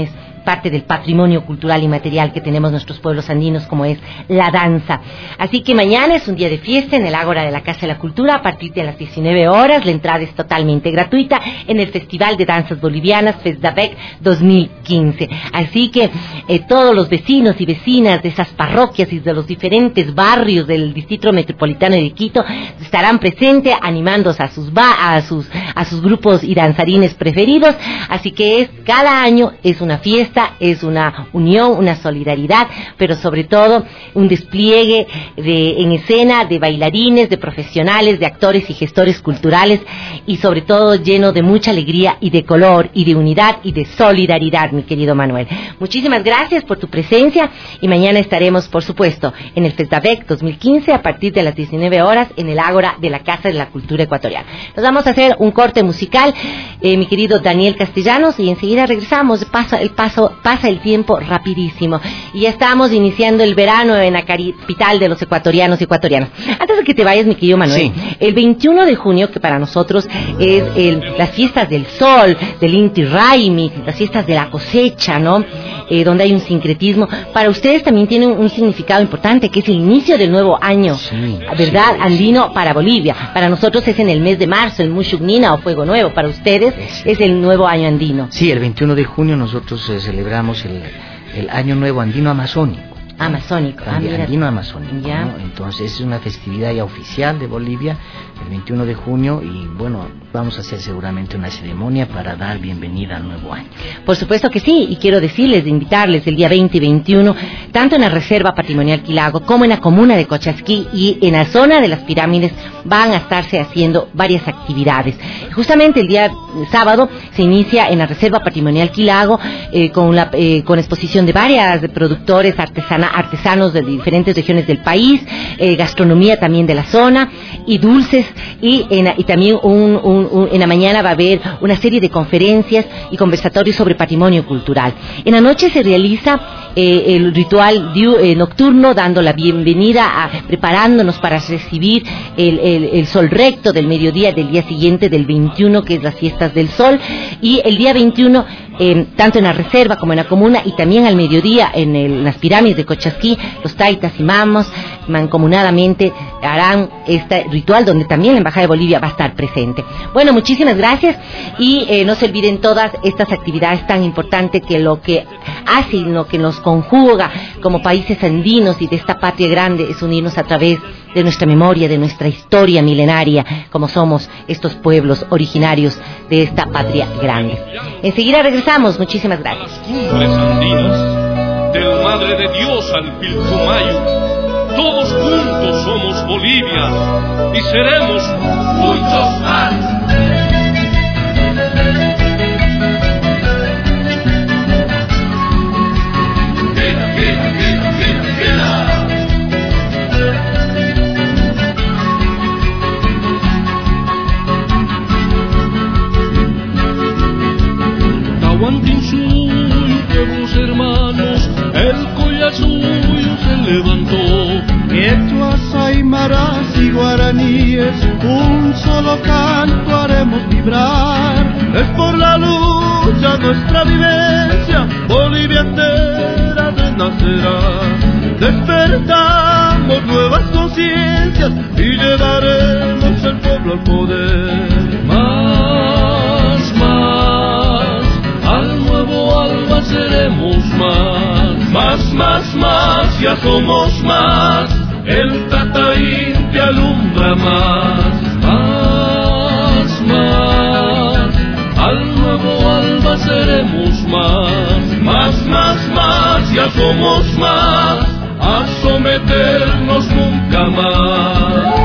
parte del patrimonio cultural y material que tenemos nuestros pueblos andinos, como es la danza. Así que mañana es un día de fiesta en el Ágora de la Casa de la Cultura a partir de las diecinueve horas. La entrada es totalmente gratuita en el Festival de Danzas Bolivianas FESDABEC dos mil quince. Así que eh, todos los vecinos y vecinas de esas parroquias y de los diferentes barrios del Distrito Metropolitano de Quito estarán presentes animándose a sus ba a sus a sus grupos y danzarines preferidos. Así que es cada año es una fiesta, es una unión, una solidaridad, pero sobre todo un despliegue de en escena de bailarines, de profesionales, de actores y gestores culturales, y sobre todo lleno de mucha alegría y de color y de unidad y de solidaridad, mi querido Manuel. Muchísimas gracias por tu presencia y mañana estaremos, por supuesto, en el FESDABEC dos mil quince a partir de las diecinueve horas en el Ágora de la Casa de la Cultura Ecuatoriana. Nos vamos a hacer un corte musical, eh, mi querido Daniel Castellanos, y enseguida regresamos. Pasa el paso, pasa el tiempo rapidísimo y ya estamos iniciando el verano en la capital de los ecuatorianos y ecuatorianas. Antes de que te vayas, mi querido Manuel, sí. El veintiuno de junio, que para nosotros es el, las fiestas del sol, del Inti Raymi, las fiestas de la cosecha, ¿no? Eh, donde hay un sincretismo. Para ustedes también tiene un, un significado importante, que es el inicio del nuevo año, sí, ¿verdad? Sí, andino para Bolivia. Para nosotros es en el mes de marzo, el Mushugnina o Fuego Nuevo. Para ustedes sí. Es el nuevo año andino. Sí, el veintiuno de junio nosotros eh, celebramos el, el año nuevo andino amazónico. Amazónico, ah, mira. Andino amazónico, ya. ¿no? Entonces es una festividad ya oficial de Bolivia, el veintiuno de junio, y bueno, vamos a hacer seguramente una ceremonia para dar bienvenida al nuevo año. Por supuesto que sí, y quiero decirles, de invitarles el día veinte y veintiuno, tanto en la Reserva Patrimonial Quilago como en la comuna de Cochasquí y en la zona de las pirámides van a estarse haciendo varias actividades. Justamente el día sábado se inicia en la Reserva Patrimonial Quilago eh, con, la, eh, con exposición de varias de productores artesanos artesanos de diferentes regiones del país, eh, gastronomía también de la zona y dulces, y, en, y también un, un, un, en la mañana va a haber una serie de conferencias y conversatorios sobre patrimonio cultural. En la noche se realiza eh, el ritual diu, eh, nocturno, dando la bienvenida, a, preparándonos para recibir el, el, el sol recto del mediodía del día siguiente, del veintiuno, que es las fiestas del sol, y el día veintiuno, eh, tanto en la reserva como en la comuna, y también al mediodía en, el, en las pirámides de Cochasquí, los taitas y mamos mancomunadamente harán este ritual donde también la Embajada de Bolivia va a estar presente. Bueno, muchísimas gracias y eh, no se olviden todas estas actividades tan importantes que lo que hace y lo que nos conjuga como países andinos y de esta patria grande es unirnos a través de nuestra memoria, de nuestra historia milenaria, como somos estos pueblos originarios de esta patria grande. Enseguida regresamos, muchísimas gracias. Del Madre de Dios al Pilcomayo, todos juntos somos Bolivia y seremos muchos más. Queda, queda, queda, queda, queda. Tahuantinsuyo, pueblos hermanos, el Collasuyo se levantó. Quechuas, aymaras y guaraníes, un solo canto haremos vibrar. Es por la lucha nuestra vivencia, Bolivia entera renacerá. Despertamos nuevas conciencias y llevaremos el pueblo al poder. Más, más, al nuevo alba seremos más. Más, más, más, ya somos más. El Tata Inti alumbra más. Más, más, al nuevo alba seremos más. Más, más, más, ya somos más. A someternos nunca más.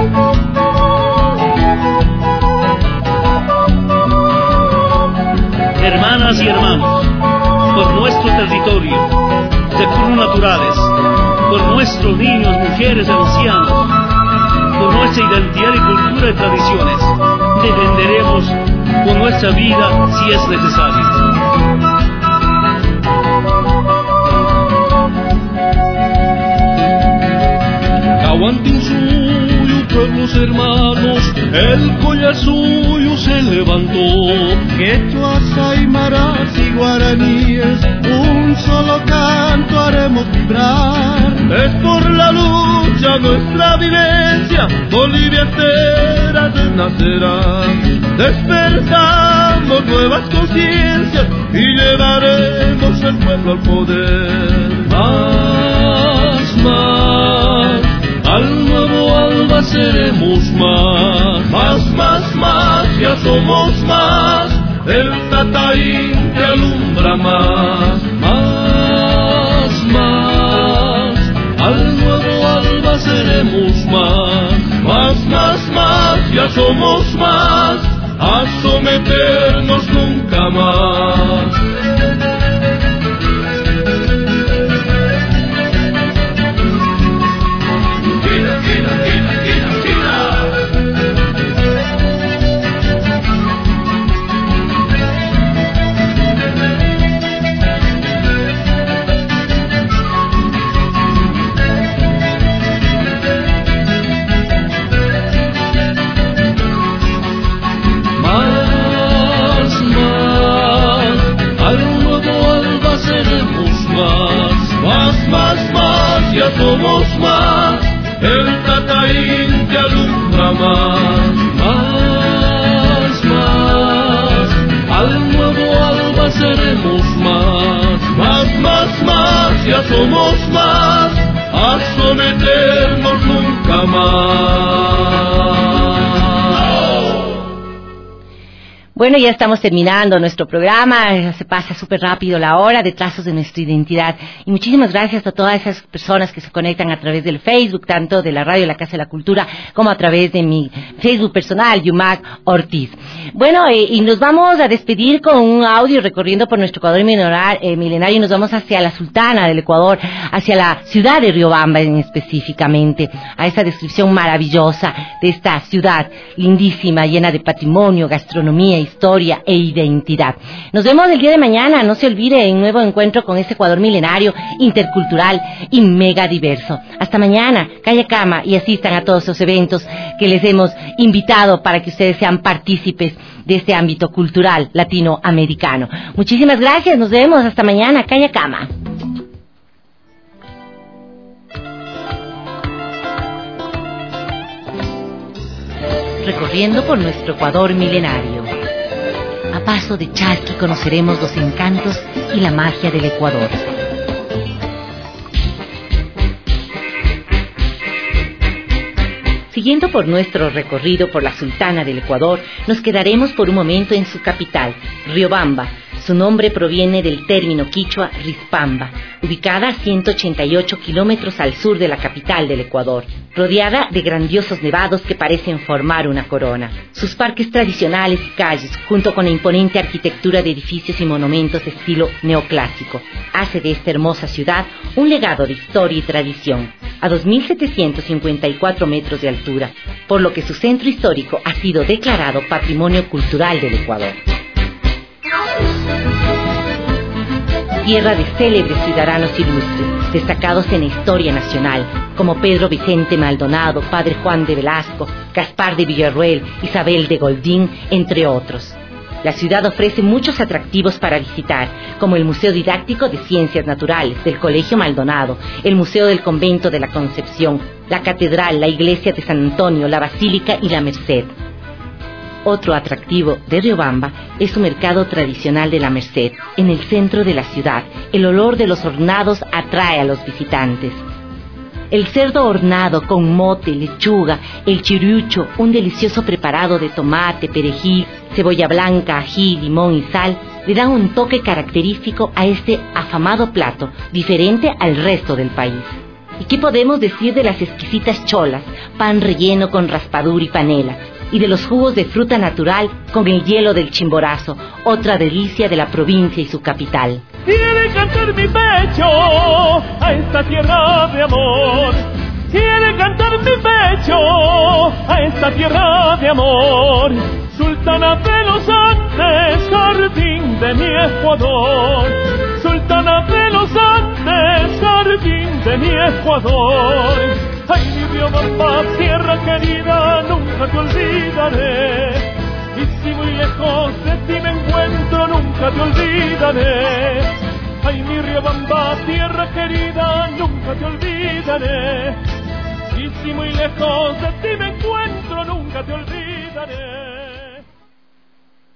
Hermanas y hermanos, por nuestro territorio, recursos naturales, por nuestros niños, mujeres y ancianos, por nuestra identidad y cultura y tradiciones, defenderemos con nuestra vida si es necesario. Tahuantinsuyo, pueblos hermanos, el collar suyo se levantó. Quechuas, aymaras y guaraníes, un solo canto haremos vibrar. Es por la lucha nuestra vivencia, Bolivia entera nacerá. Despertamos nuevas conciencias y llevaremos el pueblo al poder. Más, más, al nuevo alba seremos más. Más, más, más, ya somos más. El Tataín te alumbra más. Más, más, al nuevo alba seremos más. Más, más, más, ya somos más. A someternos nunca más. China, China, China, China, China. Ya somos más, el Tataín te alumbra más. Más, más, al nuevo alba seremos más. Más, más, más, ya somos más, a someternos nunca más. Bueno, ya estamos terminando nuestro programa, se pasa súper rápido la hora de Trazos de Nuestra Identidad. Y muchísimas gracias a todas esas personas que se conectan a través del Facebook, tanto de la radio La Casa de la Cultura, como a través de mi Facebook personal, Yumac Ortiz. Bueno, eh, y nos vamos a despedir con un audio recorriendo por nuestro Ecuador eh, milenario, y nos vamos hacia la Sultana del Ecuador, hacia la ciudad de Riobamba en específicamente, a esa descripción maravillosa de esta ciudad lindísima, llena de patrimonio, gastronomía, historia e identidad. Nos vemos el día de mañana, no se olvide, en un nuevo encuentro con este Ecuador milenario, intercultural y mega diverso. Hasta mañana, calle cama y asistan a todos los eventos que les hemos invitado para que ustedes sean partícipes de este ámbito cultural latinoamericano. Muchísimas gracias, nos vemos hasta mañana, calle cama. Recorriendo por nuestro Ecuador milenario. A paso de charqui conoceremos los encantos y la magia del Ecuador. Siguiendo por nuestro recorrido por la Sultana del Ecuador, nos quedaremos por un momento en su capital, Riobamba. Su nombre proviene del término quichua Rispamba, ubicada a ciento ochenta y ocho kilómetros al sur de la capital del Ecuador, rodeada de grandiosos nevados que parecen formar una corona. Sus parques tradicionales y calles, junto con la imponente arquitectura de edificios y monumentos de estilo neoclásico, hace de esta hermosa ciudad un legado de historia y tradición, a dos mil setecientos cincuenta y cuatro metros de altura, por lo que su centro histórico ha sido declarado Patrimonio Cultural del Ecuador. Tierra de célebres ciudadanos ilustres, destacados en la historia nacional, como Pedro Vicente Maldonado, Padre Juan de Velasco, Gaspar de Villarroel, Isabel de Goldín, entre otros. La ciudad ofrece muchos atractivos para visitar, como el Museo Didáctico de Ciencias Naturales del Colegio Maldonado, el Museo del Convento de la Concepción, la Catedral, la Iglesia de San Antonio, la Basílica y la Merced. Otro atractivo de Riobamba es su mercado tradicional de la Merced, en el centro de la ciudad. El olor de los hornados atrae a los visitantes. El cerdo hornado con mote, lechuga, el chiriucho, un delicioso preparado de tomate, perejil, cebolla blanca, ají, limón y sal, le dan un toque característico a este afamado plato, diferente al resto del país. ¿Y qué podemos decir de las exquisitas cholas, pan relleno con raspadura y panela, y de los jugos de fruta natural con el hielo del Chimborazo, otra delicia de la provincia y su capital? Quiere cantar mi pecho a esta tierra de amor. Quiere cantar mi pecho a esta tierra de amor. Sultana de los Andes, jardín de mi Ecuador. Sultana de los Andes, jardín de mi Ecuador. Ay, mi Riobamba, tierra querida, nunca te olvidaré. Y si muy lejos de ti me encuentro, nunca te olvidaré. Ay, mi Riobamba, tierra querida, nunca te olvidaré. Y si muy lejos de ti me encuentro, nunca te olvidaré.